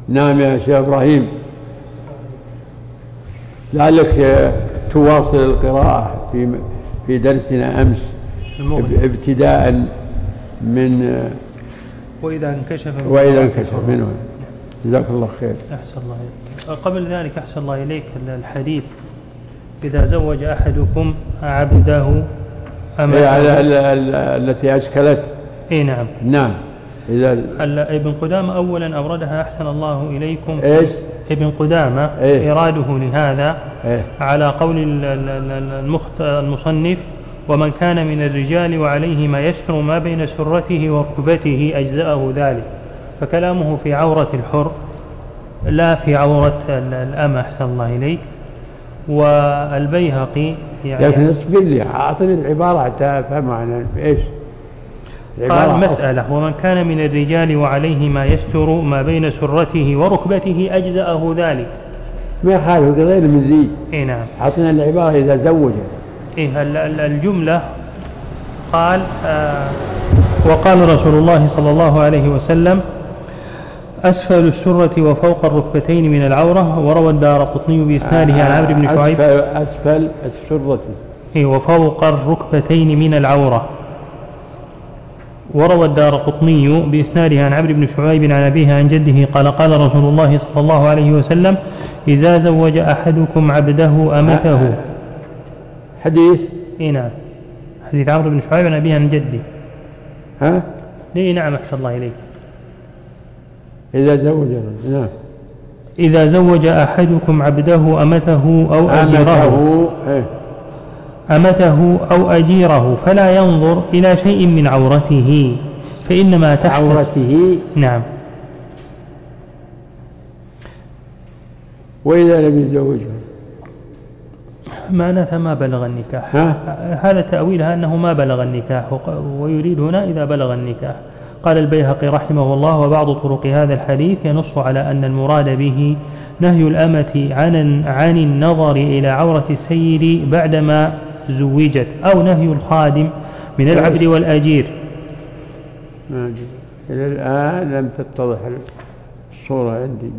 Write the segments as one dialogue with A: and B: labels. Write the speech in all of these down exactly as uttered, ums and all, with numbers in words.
A: نعم يا شيخ إبراهيم، لعلك تواصل القراءة في في درسنا أمس ابتداء من
B: وإذا انكشف
A: وإذا انكشف منه. جزاك الله خير.
B: أحسن الله إليك. قبل ذلك أحسن الله إليك الحديث إذا زوج أحدكم عبده أمته
A: التي أشكلت.
B: إيه نعم
A: نعم. إذا
B: ابن قدامة أولا أوردها أحسن الله إليكم.
A: إيش؟
B: ابن قدامة إيه؟ إراده لهذا إيه؟ على قول المصنف ومن كان من الرجال وعليه ما يستر ما بين سرته وركبته أجزأه ذلك، فكلامه في عورة الحر لا في عورة الأمة أحسن الله إليك. والبيهقي
A: يعني لكن اسبق لي أعطني العبارة حتى أفهم معنى إيش.
B: قال مسألة ومن كان من الرجال وعليه ما يستر ما بين سرته وركبته أجزأه ذلك.
A: ما يخالف غير من ذي.
B: إيه نعم.
A: أعطنا العبارة إذا زوج.
B: إيه الجملة قال آه وقال رسول الله صلى الله عليه وسلم أسفل السرة وفوق الركبتين من العورة. وروى الدارقطني بإسناده عن عمرو بن شعيب
A: أسفل السرة
B: إيه وفوق الركبتين من العورة. وروى الدارقطني بإسناده عن عمرو بن شعيب عن أبيه عن جده قال قال رسول الله صلى الله عليه وسلم إذا زوج أحدكم عبده أمته.
A: حديث
B: إيه نعم حديث عمرو بن شعيب عن أبيه عن جده.
A: ها
B: إيه نعم أحسن الله إليك.
A: إذا زوج نعم
B: إذا زوج أحدكم عبده أمته أو أجيره أمته أو أجيره فلا ينظر إلى شيء من عورته فإنما تحت
A: عورته.
B: نعم.
A: وإذا لم يزوجه
B: معناتها ما بلغ النكاح.
A: ها؟
B: هذا تأويلها أنه ما بلغ النكاح ويريد هنا إذا بلغ النكاح. قال البيهقي رحمه الله وبعض طرق هذا الحديث ينص على أن المراد به نهي الأمة عن عن النظر إلى عورة السيد بعدما زوجت أو نهي الخادم من العبد والأجير.
A: إلى الآن لم تتضح الصورة عندي.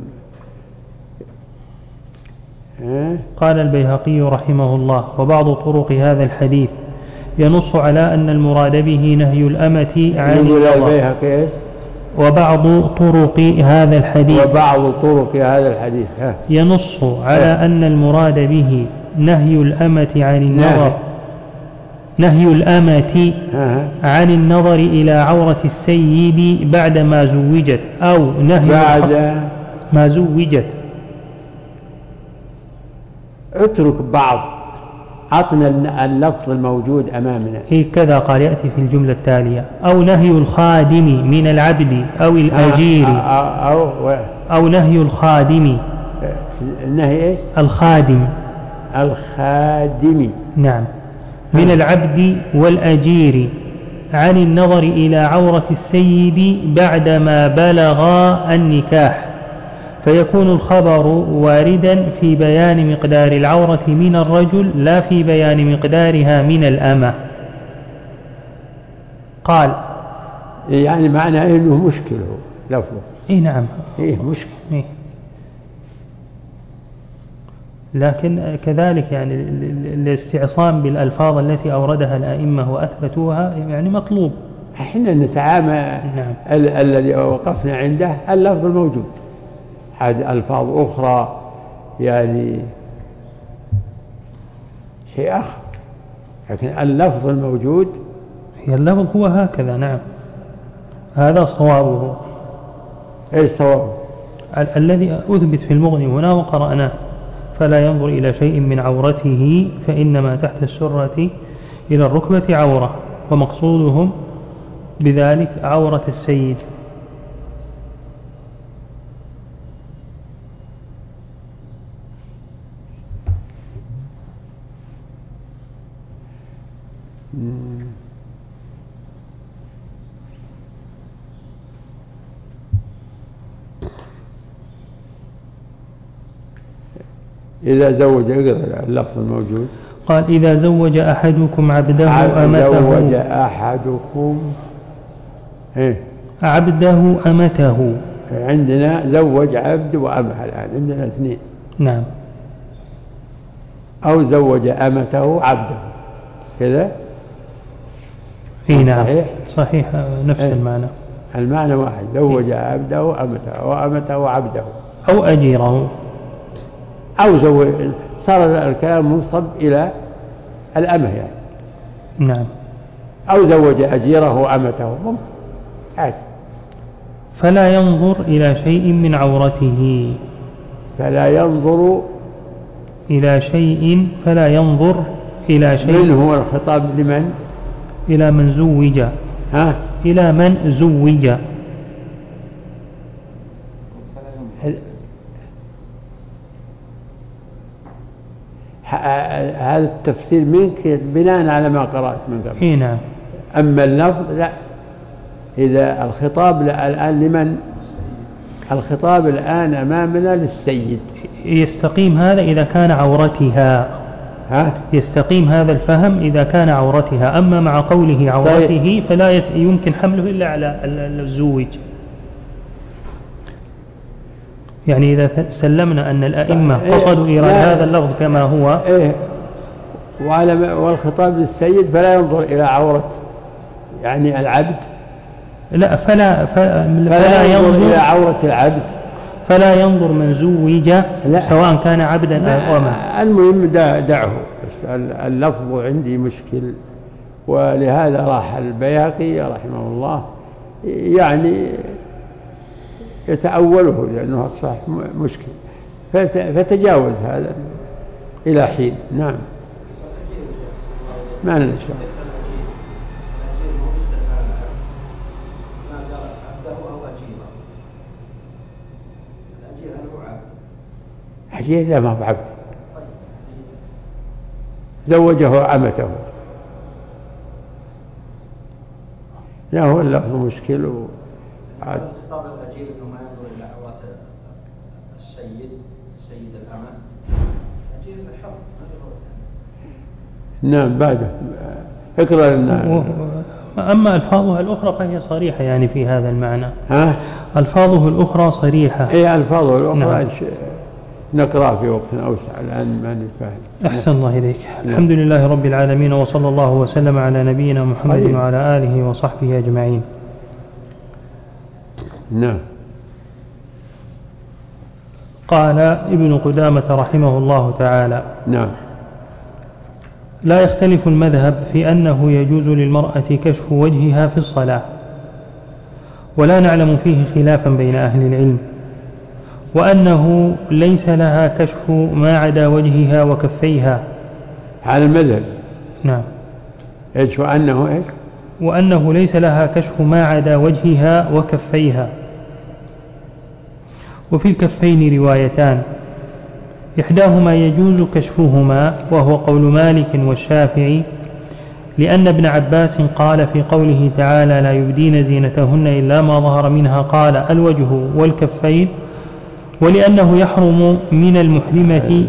B: قال البيهقي رحمه الله وبعض طرق هذا الحديث ينص على أن المراد به نهي الأمة عن النظر. وبعض طرق هذا الحديث
A: وبعض طرق هذا الحديث
B: ينص على أن المراد به نهي الأمة عن النظر نهي الأمة عن النظر إلى عورة السيد بعد ما زوجت أو نهي
A: بعد
B: ما زوجت.
A: اترك بعض عطنا اللفظ الموجود أمامنا.
B: إيه كذا قال يأتي في الجملة التالية أو نهي الخادم من العبد أو الأجير
A: أو, أو,
B: أو نهي الخادم.
A: النهي إيش؟
B: الخادم.
A: الخادم
B: نعم من العبد والأجير عن النظر إلى عورة السيد بعدما بلغ النكاح فيكون الخبر واردا في بيان مقدار العورة من الرجل لا في بيان مقدارها من الأمة. قال
A: يعني معنى أنه مشكل هو لفظه.
B: إيه نعم
A: إيه مشكل.
B: إيه. لكن كذلك يعني الاستعصام بالألفاظ التي أوردها الأئمة وأثبتوها يعني مطلوب.
A: احنا نتعامل. نعم. الذي وقفنا عنده اللفظ الموجود. هذه ألفاظ أخرى يعني شيء آخر لكن اللفظ الموجود
B: هي اللفظ هو هكذا. نعم هذا صوابه.
A: ايش صوابه؟
B: ال- الذي أثبت في المغني هنا وقرأناه فلا ينظر إلى شيء من عورته فإنما تحت السرة إلى الركبة عورة ومقصودهم بذلك عورة السيد.
A: إذا زوج اللفظ الموجود
B: قال إذا زوج أحدكم عبده أمته
A: زوج أحدكم إيه؟
B: عبده أمته
A: عندنا زوج عبد وأمة الآن عندنا اثنين.
B: نعم.
A: أو زوج أمته عبده كذا.
B: اي نعم
A: صحيح
B: صحيح نفس
A: ايه؟
B: المعنى،
A: المعنى واحد، زوج عبده أمته وأمته عبده
B: أو أجيره،
A: أو زوج، صار الكلام منصب إلى الأمة يعني.
B: نعم.
A: أو زوج أجيره أمته ممكن عادي.
B: فلا ينظر إلى شيء من عورته،
A: فلا ينظر
B: إلى شيء فلا ينظر إلى شيء.
A: من هو الخطاب لمن؟
B: إلى من زوج.
A: ها؟
B: إلى من زوج.
A: هذا التفسير منك بناء على ما قرأت من قبل.
B: إيه نعم.
A: أما اللفظ لا، إذا الخطاب الآن لمن؟ الخطاب الآن أمامنا للسيد.
B: يستقيم هذا إذا كان عورتها.
A: ها؟
B: يستقيم هذا الفهم إذا كان عورتها. أما مع قوله عورته طيب. فلا يمكن حمله إلا على الزوج. يعني إذا سلمنا أن الأئمة قصدوا إيراد هذا اللفظ كما هو.
A: إيه. والخطاب للسيد فلا ينظر إلى عورة يعني العبد.
B: لا فلا, فلا,
A: فلا ينظر, ينظر إلى عورة العبد.
B: فلا ينظر من زوج سواء كان عبدا أو أما.
A: المهم دعه، بس اللفظ عندي مشكل، ولهذا راح البيهقي رحمه الله يعني يتأوله لأنه صح مشكل، فتجاوز هذا إلى حين. نعم. ما نشاء. أجير لا ما بعبد، زوجه أمته. لا هو اللفظ مشكل. وعاد
C: خطاب الأجير إنه ما ينظر إلى عورات السيد سيد الأمة. أجير الحر.
A: نعم بعده اقرأ لنا.
B: أما ألفاظها الأخرى فهي صريحة يعني في هذا المعنى.
A: ها؟
B: ألفاظه الأخرى صريحة.
A: إيه ألفاظه الأخرى.
B: نعم.
A: نقرأ في وقت أوسع الآن ما نفهم.
B: أحسن الله إليك. الحمد لله رب العالمين، وصلى الله وسلم على نبينا محمد طيب. وعلى آله وصحبه أجمعين.
A: نعم.
B: قال ابن قدامة رحمه الله تعالى.
A: نعم.
B: لا يختلف المذهب في أنه يجوز للمرأة كشف وجهها في الصلاة، ولا نعلم فيه خلافا بين أهل العلم، وأنه ليس لها كشف ما عدا وجهها وكفيها.
A: هذا المذهب.
B: نعم.
A: إيش وأنه إيش؟
B: وأنه ليس لها كشف ما عدا وجهها وكفيها. وفي الكفين روايتان، إحداهما يجوز كشفهما وهو قول مالك والشافعي، لأن ابن عباس قال في قوله تعالى لا يبدين زينتهن إلا ما ظهر منها قال الوجه والكفين، ولأنه يحرم من المحرمة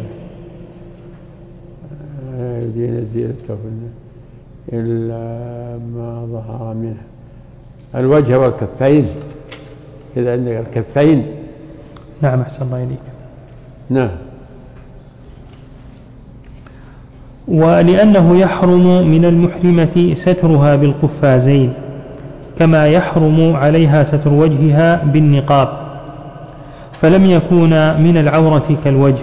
A: يبدين زينتهن إلا ما ظهر منها الوجه والكفين. إذا عندك الكفين.
B: نعم أحسن الله إليك.
A: نعم.
B: ولأنه يحرم من المحرمة سترها بالقفازين كما يحرم عليها ستر وجهها بالنقاب، فلم يكون من العورة كالوجه.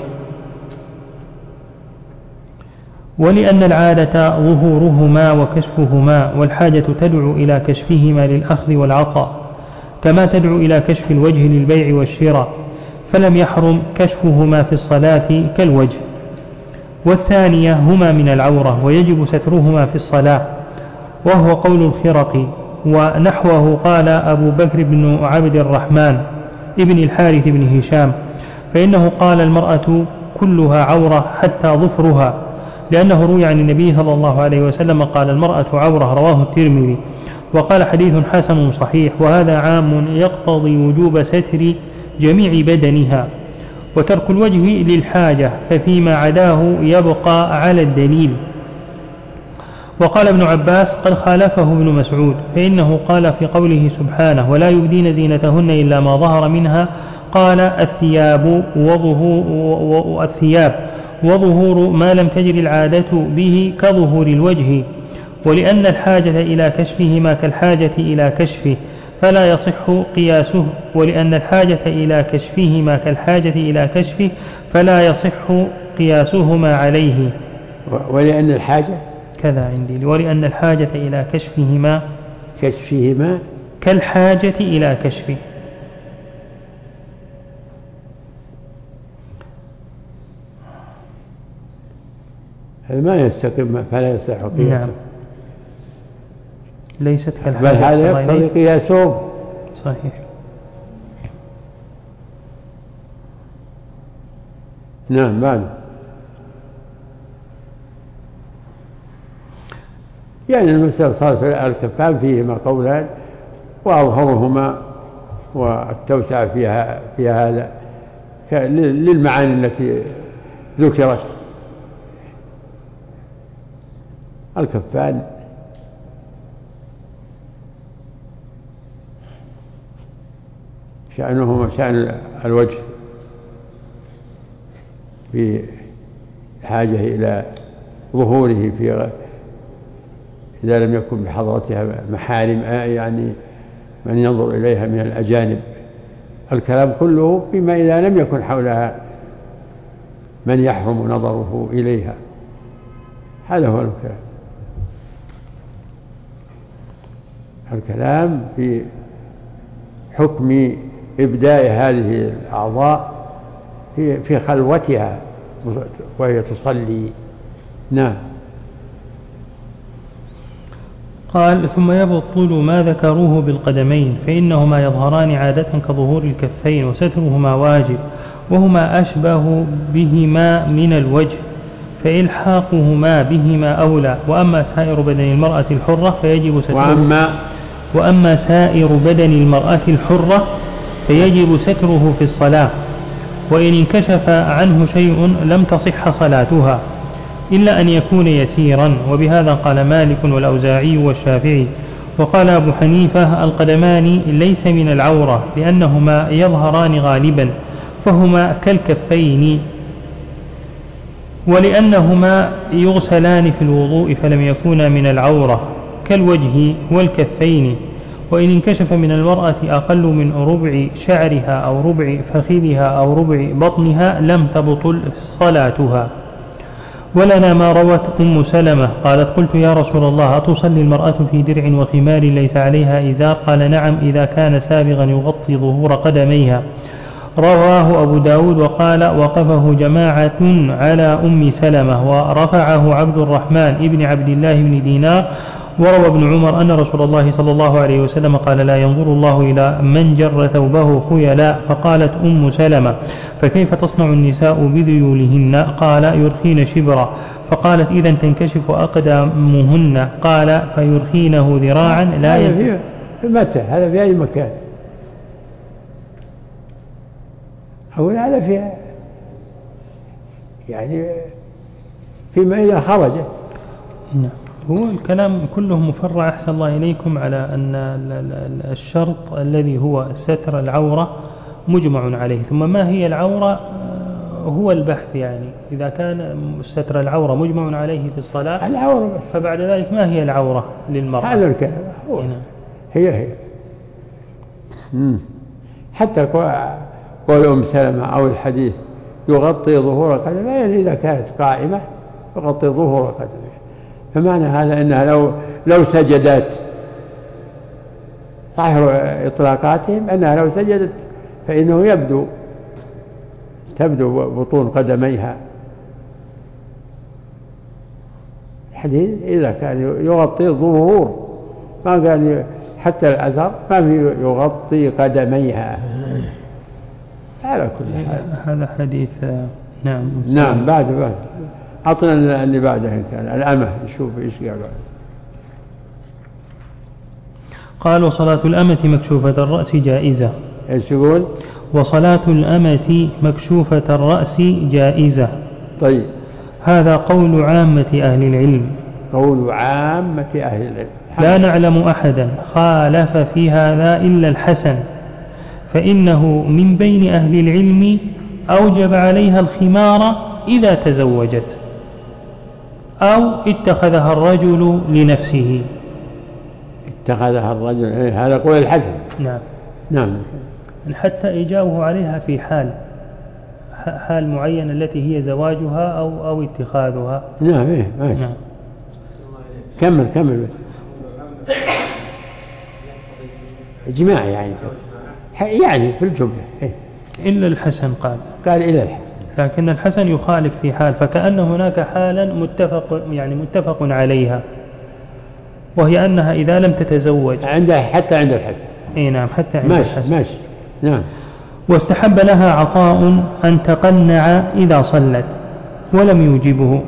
B: ولأن العادة ظهورهما وكشفهما، والحاجة تدعو إلى كشفهما للأخذ والعطاء كما تدعو إلى كشف الوجه للبيع والشراء، فلم يحرم كشفهما في الصلاة كالوجه. والثانية هما من العورة ويجب سترهما في الصلاة، وهو قول الخرقي، ونحوه قال أبو بكر بن عبد الرحمن ابن الحارث بن هشام، فإنه قال المرأة كلها عورة حتى ظفرها، لأنه روي عن النبي صلى الله عليه وسلم قال المرأة عورة، رواه الترمذي، وقال حديث حسن صحيح، وهذا عام يقتضي وجوب ستر جميع بدنها، وترك الوجه للحاجة، ففيما عداه يبقى على الدليل. وقال ابن عباس قد خالفه ابن مسعود، فإنه قال في قوله سبحانه ولا يبدين زينتهن إلا ما ظهر منها قال الثياب وظهور الثياب وظهور ما لم تجر العادة به كظهور الوجه، ولأن الحاجة إلى كشفهما كالحاجة إلى كشفه فلا يصح قياسه، ولأن الحاجة إلى كشفهما كالحاجة إلى كشفه فلا يصح قياسهما عليه.
A: ولأن الحاجة
B: كذا عندي ولأن الحاجة إلى كشفهما
A: كشفهما
B: كالحاجة إلى كشفه.
A: هذا ما يستقيم فلا يصح قياسه.
B: نعم. ليست كالحاجة،
A: بل هذا يقتضي قياسه.
B: صحيح.
A: نعم. بعد يعني المسألة صار في الكفان فيهما قولان، وأظهرهما والتوسع فيها في هذا للمعاني التي ذكرت. الكفان شأنهما شأن الوجه في حاجة إلى ظهوره في إذا لم يكن بحضرتها محارم، يعني من ينظر إليها من الأجانب. الكلام كله فيما إذا لم يكن حولها من يحرم نظره إليها. هذا هو الكلام. الكلام في حكم إبداء هذه الأعضاء في في خلوتها وهي تصلي. نعم.
B: قال ثم يبطل ما ذكروه بالقدمين، فإنهما يظهران عادة كظهور الكفين، وسترهما واجب، وهما أشبه بهما من الوجه، فإلحاقهما بهما أولى. وأما سائر بدن المرأة الحرة فيجب ستره
A: وأما,
B: وأما سائر بدن المرأة الحرة فيجب ستره في الصلاة، وإن انكشف عنه شيء لم تصح صلاتها إلا أن يكون يسيرا، وبهذا قال مالك والأوزاعي والشافعي. وقال أبو حنيفة القدمان ليس من العورة لأنهما يظهران غالبا فهما كالكفين، ولأنهما يغسلان في الوضوء فلم يكونا من العورة كالوجه والكفين. وإن انكشف من المرأة أقل من ربع شعرها أو ربع فخذها أو ربع بطنها لم تبطل صلاتها. ولنا ما روت أم سلمة قالت قلت يا رسول الله أتصلي المرأة في درع وخمار ليس عليها إزار؟ قال نعم إذا كان سابغا يغطي ظهور قدميها. رواه أبو داود وقال وقفه جماعة على أم سلمة، ورفعه عبد الرحمن ابن عبد الله بن دينار. وروى ابن عمر أن رسول الله صلى الله عليه وسلم قال لا ينظر الله إلى من جر ثوبه خيلاء. فقالت أم سلمة فكيف تصنع النساء بذيولهن؟ قال يرخين شبرا. فقالت إذا تنكشف أقدامهن؟ قال فيرخينه ذراعا لا يزيد.
A: متى هذا في أي مكان؟ أقول هذا في يعني فيما إذا خرجت.
B: نعم. هو الكلام كله مفرع أحسن الله إليكم على أن الشرط الذي هو ستر العورة مجمع عليه، ثم ما هي العورة هو البحث. يعني إذا كان ستر العورة مجمع عليه في الصلاة
A: العورة بس،
B: فبعد ذلك ما هي العورة للمرأة؟
A: هذا الكلام هو هي هي مم. حتى قول أم سلمة أو الحديث يغطي ظهور قدمه، يعني إذا كانت قائمة يغطي ظهور قدمه، فمعنى هذا أنها لو لو سجدت ظاهر إطلاقاتهم أنها لو سجدت فإنه يبدو تبدو بطون قدميها. الحديث إذا كان يغطي الظهور ما قال حتى الأثر ما في يغطي قدميها على كل حال.
B: هذا حديث نعم.
A: نعم. بعد بعد أعطنا اللي بعده إن كان الأمة نشوف إيش قال.
B: قال وصلاة الأمة مكشوفة الرأس جائزة.
A: إيش يقول؟
B: وصلاة الأمة مكشوفة الرأس جائزة.
A: طيب.
B: هذا قول عامة أهل العلم.
A: قول عامة أهل العلم.
B: لا نعلم أحدا خالف في هذا إلا الحسن، فإنه من بين أهل العلم أوجب عليها الخمار إذا تزوجت أو اتخذها الرجل لنفسه.
A: اتخذها الرجل، هذا قول الحسن.
B: نعم
A: نعم.
B: حتى إجابه عليها في حال حال معينة التي هي زواجها أو أو اتخاذها.
A: نعم إيه ماشي. نعم. كمل كمل. إجماع يعني يعني في الجملة إيه؟
B: إلا الحسن قال
A: قال إلا الحسن،
B: لكن الحسن يخالف في حال، فكأن هناك حالا متفق يعني متفق عليها، وهي أنها إذا لم تتزوج
A: عندها حتى عند الحسن.
B: إيه نعم حتى عند
A: ماشي
B: الحسن.
A: ماشي. نعم.
B: واستحب لها عطاء أن تقنع إذا صلت ولم يوجبه.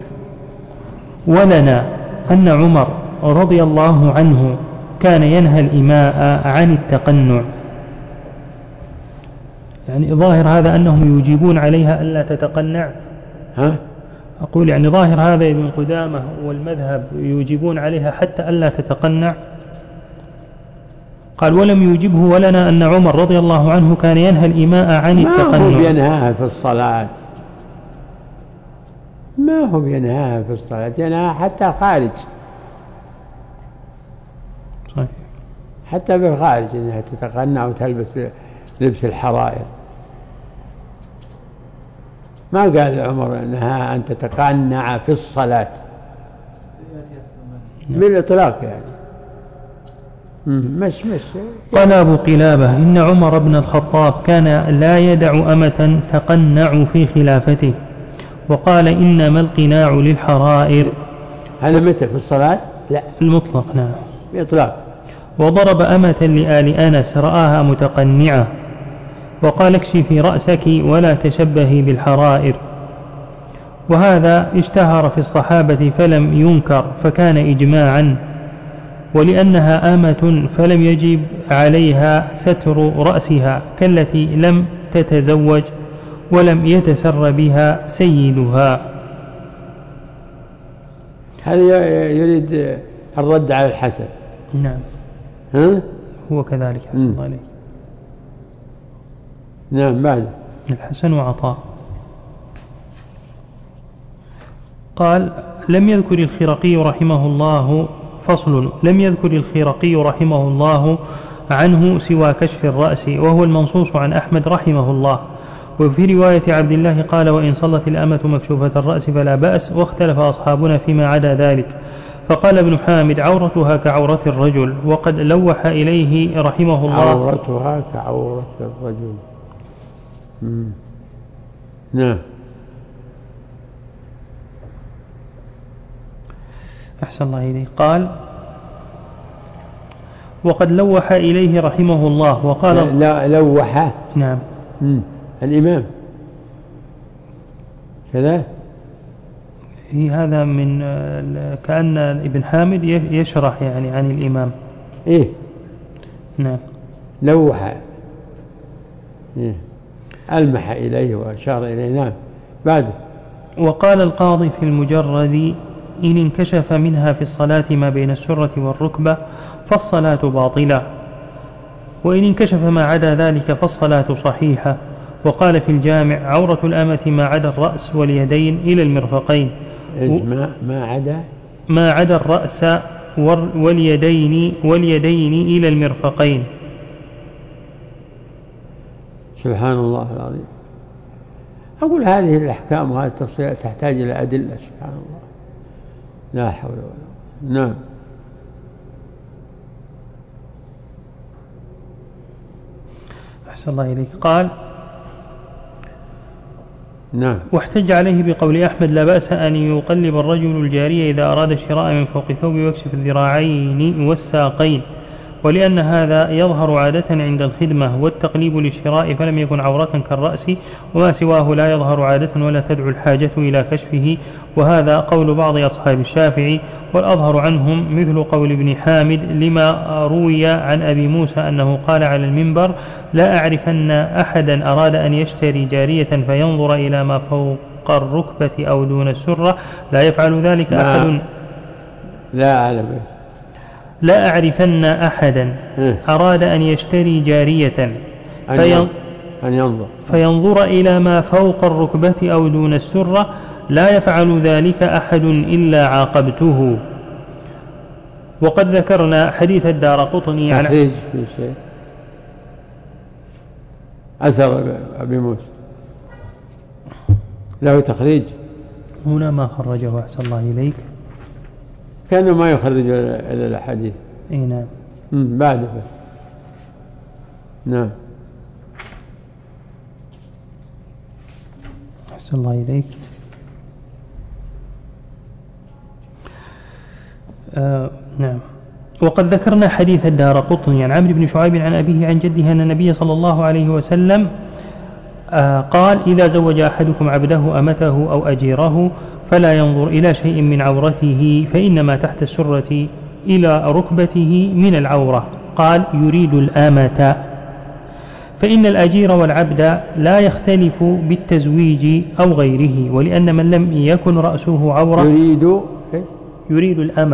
B: ولنا أن عمر رضي الله عنه كان ينهى الإماء عن التقنع، يعني ظاهر هذا أنهم يجيبون عليها ألا تتقنع.
A: ها؟
B: أقول يعني ظاهر هذا ابن قدامة والمذهب يجيبون عليها حتى ألا تتقنع. قال ولم يوجبه. ولنا أن عمر رضي الله عنه كان ينهى الإماء عن التقنع.
A: ما هو بينهاها في الصلاة، ما هو بينهاها في الصلاة، ينهاها حتى خارج.
B: صحيح.
A: حتى بالخارج انها تتقنع وتلبس لبس الحرائر. ما قال عمر انها ان تتقنع في الصلاة بالاطلاق يعني. مش مش
B: قال أبو قلابة إن عمر بن الخطاب كان لا يدع أمة تقنع في خلافته، وقال إنما القناع للحرائر.
A: هذا متى في الصلاة؟ لا
B: المطلق. نعم
A: بإطلاق.
B: وضرب أمة لآل أنس رآها متقنعة وقال اكشفي رأسك ولا تشبهي بالحرائر. وهذا اشتهر في الصحابة فلم ينكر فكان إجماعا، ولأنها آمة فلم يجب عليها ستر رأسها كالتي لم تتزوج ولم يتسر بها سيدها.
A: هذا يريد الرد على الحسن.
B: نعم.
A: ها؟
B: هو كذلك حسن الله عليه.
A: نعم. بعد
B: الحسن وعطاء. قال لم يذكر الخرقي رحمه الله فصل لم يذكر الخرقي رحمه الله عنه سوى كشف الرأس، وهو المنصوص عن أحمد رحمه الله. وفي رواية عبد الله قال وإن صلت الأمة مكشوفة الرأس فلا بأس، واختلف أصحابنا فيما عدا ذلك. فقال ابن حامد عورتها كعورة الرجل، وقد لوح إليه رحمه الله
A: عورتها كعورة الرجل. مم. نعم.
B: أحسن الله إليه. قال وقد لوح إليه رحمه الله وقال
A: لا لوح.
B: نعم.
A: مم. الإمام كذا.
B: هذا من كأن ابن حامد يشرح يعني عن الإمام.
A: إيه
B: نعم.
A: لوح إيه. ألمح إليه وأشار إليه. نعم. بعد
B: وقال القاضي في المجرد إن انكشف منها في الصلاة ما بين السرة والركبة فالصلاة باطلة، وإن انكشف ما عدا ذلك فالصلاة صحيحة. وقال في الجامع عورة الأمة ما عدا الرأس واليدين إلى المرفقين.
A: ما ما عدا
B: ما عدا الرأس واليدين واليدين إلى المرفقين.
A: سبحان الله العظيم. أقول هذه الأحكام وهذه التفصيلات تحتاج إلى أدلة. سبحان الله لا حول ولا قوة. نعم.
B: أحسن الله إليك. قال
A: نعم.
B: واحتج عليه بقول أحمد لا بأس أن يقلب الرجل الجارية إذا أراد الشراء من فوق ثوب ويكشف الذراعين والساقين، ولأن هذا يظهر عادة عند الخدمة، والتقليب للشراء فلم يكن عورة كالرأس، وما سواه لا يظهر عادة ولا تدعو الحاجة إلى كشفه. وهذا قول بعض أصحاب الشافعي، والأظهر عنهم مثل قول ابن حامد لما روي عن أبي موسى أنه قال على المنبر لا أعرف أن أحدا أراد أن يشتري جارية فينظر إلى ما فوق الركبة أو دون السرة لا يفعل ذلك
A: ما
B: أحد
A: لا أعلم.
B: لا أعرفن أحدا أراد أن يشتري جارية فين
A: أن ينظر
B: فينظر إلى ما فوق الركبة أو دون السرة لا يفعل ذلك أحد إلا عاقبته. وقد ذكرنا حديث الدارقطني عن
A: تخريج في شيء أثر أبي موسى له تخريج
B: هنا ما خرجه أحسن الله إليك
A: كانوا ما يخرج إلى الحديث.
B: اي نعم
A: بعد بس. نعم
B: أحسن الله إليك. آه نعم. وقد ذكرنا حديث الدارقطني عن عمرو بن شعيب عن أبيه عن جده أن النبي صلى الله عليه وسلم آه قال إذا زوج أحدكم عبده أمته أو أجيره فلا ينظر إلى شيء من عورته فإنما تحت السرة إلى ركبته من العورة. قال يريد الآمة. فإن الأجير والعبد لا يختلف بالتزويج أو غيره ولأن من لم يكن رأسه عورة
A: يريد
B: يريد الأمة.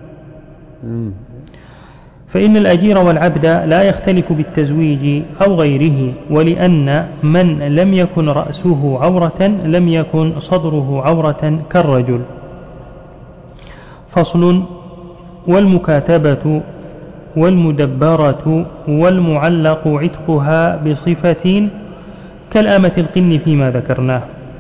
B: فإن الأجير والعبد لا يختلف بالتزويج أو غيره ولأن من لم يكن رأسه عورة لم يكن صدره عورة كالرجل. فصل. والمكاتبة والمدبرة والمعلق عتقها بصفة كالآمة القن فيما ذكرناه.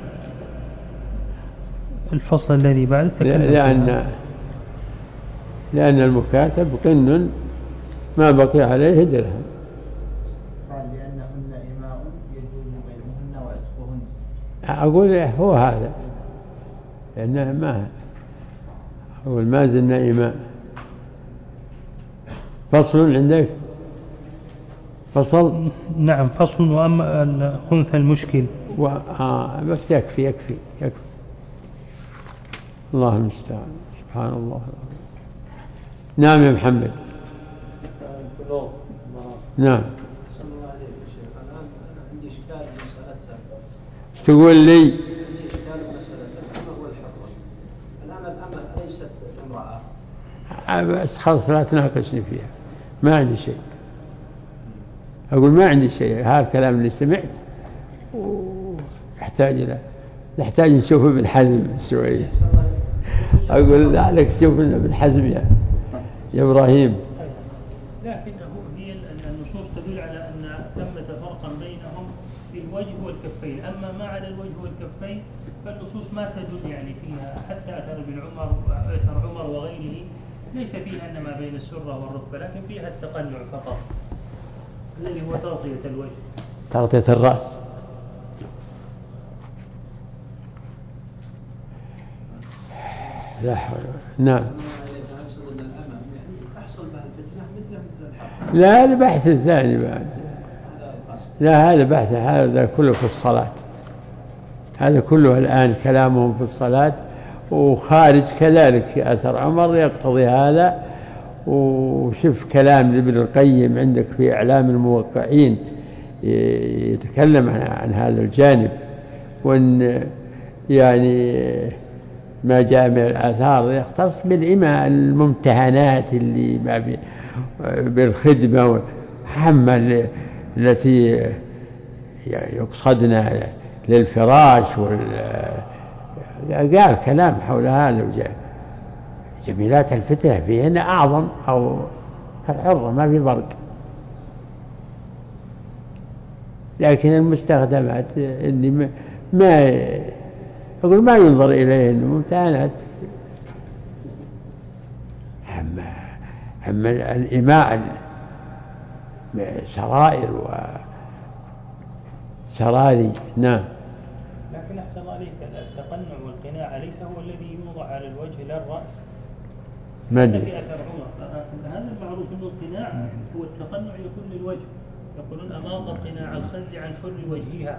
B: الفصل الذي بعد
A: لأن لأن المكاتب قن ما بقي عليه درهم.
C: قال لأنهن إماء يجوز بيعهن وعتقهن.
A: أقول هو هذا لأنه ما أقول ما زلنا إماء. فصل عندك فصل.
B: نعم فصل. وأما الخنث المشكل
A: و... آه بس يكفي يكفي يكفي. الله المستعان. سبحان الله. نعم يا محمد. نعم.
C: عندي إشكال مسألة.
A: تقول لي.
C: عندي إشكال مسألة الأمة والحرة. الآن الأمة ليست امرأة.
A: بس خلاص لا تناقشني فيها ما عندي شيء. أقول ما عندي شيء. هذا الكلام اللي سمعت يحتاج إلى نحتاج نشوفه ابن حزم شوية. أقول لعلك تشوف ابن حزم يا يا إبراهيم.
B: لكنه هي النصوص تدل على أن ثمة فرقا بينهم في الوجه والكفين. أما ما على الوجه والكفين فالنصوص ما تدل يعني فيها حتى أثر ابن عمر أثر عمر وغيره ليس فيها أن ما بين السرة والركبة لكن فيها التقنع فقط الذي هو تغطية الوجه
A: تغطية الرأس. لا حول. نعم. لا هذا بحث ثاني بعد. لا هذا بحث هذا كله في الصلاة. هذا كله الآن كلامهم في الصلاة وخارج كذلك أثر عمر يقتضي هذا. وشوف كلام ابن القيم عندك في إعلام الموقعين يتكلم عن, عن هذا الجانب وأن يعني ما جاء من الآثار يختص بالإماء الممتهنات اللي ما بالخدمة والحمى التي يقصدنا للفراش وال قال كلام حول هذا. جميلات الفتنة فيهن أعظم أو الحرة ما في فرق. لكن المستخدمات اللي ما أقول ما ينظر إليهن ممتهنات. أما أما الإماء سرائر وسراري. نعم.
B: لكن أحسن الله عليك التقنع والقناع ليس هو الذي يوضع على الوجه لا الرأس.
A: ما أدري.
B: هذا المعروف أنه القناع هو التقنع يكون للوجه. يقولون أماط قناع الخز عن حر وجهها.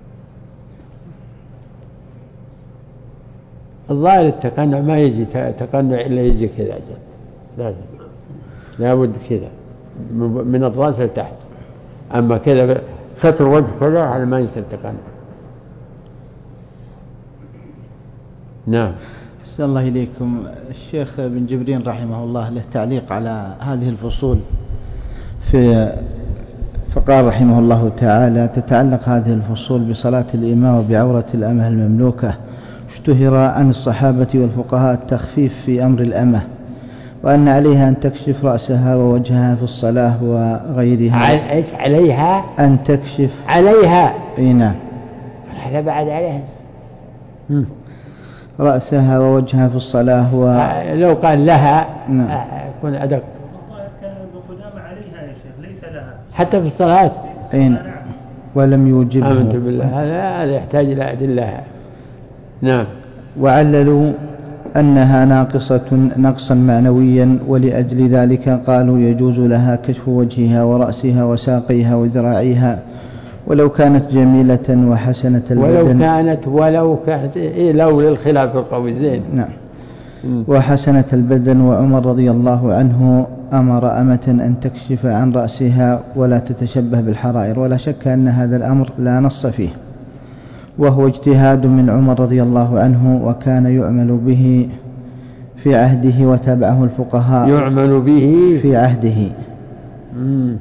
A: الظاهر التقنع ما يجي تقنع إلا يجي كذا لازم لابد كذا من الرأس لتحت. أما كذا ستر وجه كذا على ما يصير تقنع. نعم.
D: أحسن الله إليكم. الشيخ بن جبرين رحمه الله له تعليق على هذه الفصول في فقال رحمه الله تعالى: تتعلق هذه الفصول بصلاة الإمام وبعورة الأمة المملوكة. اشتهر عن الصحابة والفقهاء التخفيف في أمر الأمة، وأن عليها أن تكشف رأسها ووجهها في الصلاة وغيرها.
A: إيش عليها؟
D: أن تكشف
A: عليها.
D: إيه نعم.
A: هذا بعد عليها.
D: رأسها ووجهها في الصلاة و...
A: لو قال لها
D: نعم.
A: يكون أدق.
B: عليها يا شيخ ليس لها
A: حتى في الصلاة.
D: أين ولم يوجبه.
A: آمنت بالله. هذا يحتاج إلى أدلة. نعم.
D: وعللوا أنها ناقصة نقصا معنويا، ولأجل ذلك قالوا يجوز لها كشف وجهها ورأسها وساقيها وذراعيها ولو كانت جميلة وحسنة البدن.
A: ولو كانت ولو كانت إيه لو للخلاف القوي زين.
D: نعم. وحسنة البدن. وعمر رضي الله عنه أمر أمة أن تكشف عن رأسها ولا تتشبه بالحرائر، ولا شك أن هذا الأمر لا نص فيه، وهو اجتهاد من عمر رضي الله عنه، وكان يعمل به في عهده وتابعه الفقهاء.
A: يعمل به
D: في عهده.
A: مم.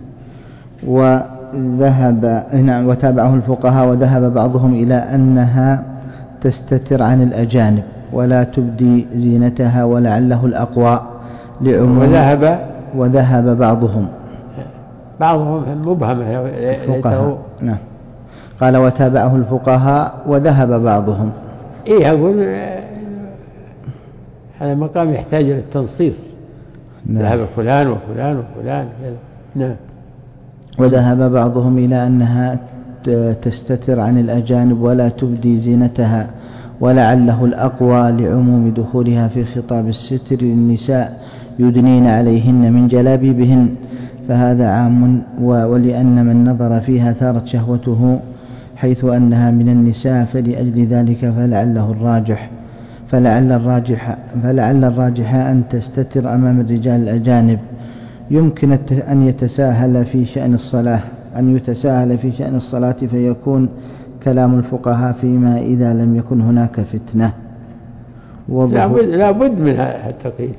D: وذهب نعم وتابعه الفقهاء، وذهب بعضهم إلى أنها تستتر عن الأجانب ولا تبدي زينتها ولعله الأقوى لعموم.
A: وذهب
D: وذهب بعضهم
A: بعضهم مبهم
D: الفقهاء. نعم. قال وتابعه الفقهاء وذهب بعضهم.
A: إيه أقول هذا مقام يحتاج إلى التنصيص.
D: نعم.
A: ذهب فلان وفلان وفلان. نعم.
D: وذهب بعضهم إلى أنها تستتر عن الأجانب ولا تبدي زينتها ولعله الأقوى لعموم دخولها في خطاب الستر للنساء يدنين عليهن من جلابيبهن، فهذا عام. ولأن من نظر فيها ثارت شهوته حيث أنها من النساء، فلأجل ذلك فلعله الراجح فلعل الراجح فلعل الراجح أن تستتر أمام الرجال الأجانب. يمكن أن يتساهل في شأن الصلاة أن يتساهل في شأن الصلاة فيكون كلام الفقهاء فيما إذا لم يكن هناك فتنة.
A: لا بد, لا بد من هذا التقييد.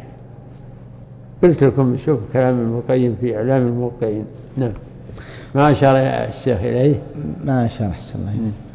A: قلت لكم شوف كلام ابن القيم في إعلام الموقعين. نعم. ما أشار الشيخ إليه.
D: ما أشار. أحسن الله.